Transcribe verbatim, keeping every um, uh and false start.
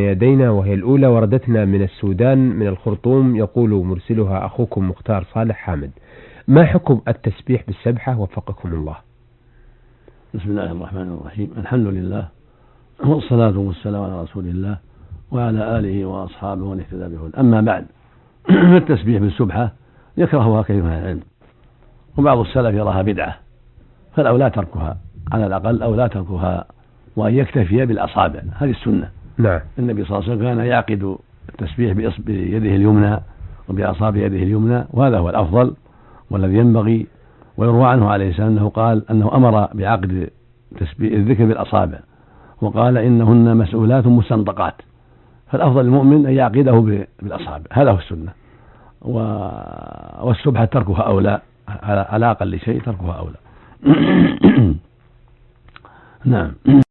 يدينا، وهي الأولى وردتنا من السودان من الخرطوم، يقول مرسلها أخوكم مختار صالح حامد: ما حكم التسبيح بالسبحة وفقكم الله؟ بسم الله الرحمن الرحيم. الحمد لله والصلاة والسلام على رسول الله وعلى آله وأصحابه ومن اهتدى بهداه. أما بعد، التسبيح بالسبحة يكرهها كثير من العلم، وبعض السلف يراها بدعة، فالأولى تركها على الأقل، أو لا تركها وأن يكتفي بالأصابع، هذه السنة. نعم. النبي صلى الله عليه وسلم كان يعقد التسبيح بيده اليمنى وبأصابع يده اليمنى، وهذا هو الأفضل والذي ينبغي. ويروى عنه عليه السلام أنه قال أنه أمر بعقد تسبيح الذكر بالأصابع، وقال إنهن مسؤولات مستنطقات، فالأفضل للمؤمن أن يعقده بالأصابع، هذا هو السنة. والسبحة تركها أولى، على أقل شيء تركها أولى. نعم.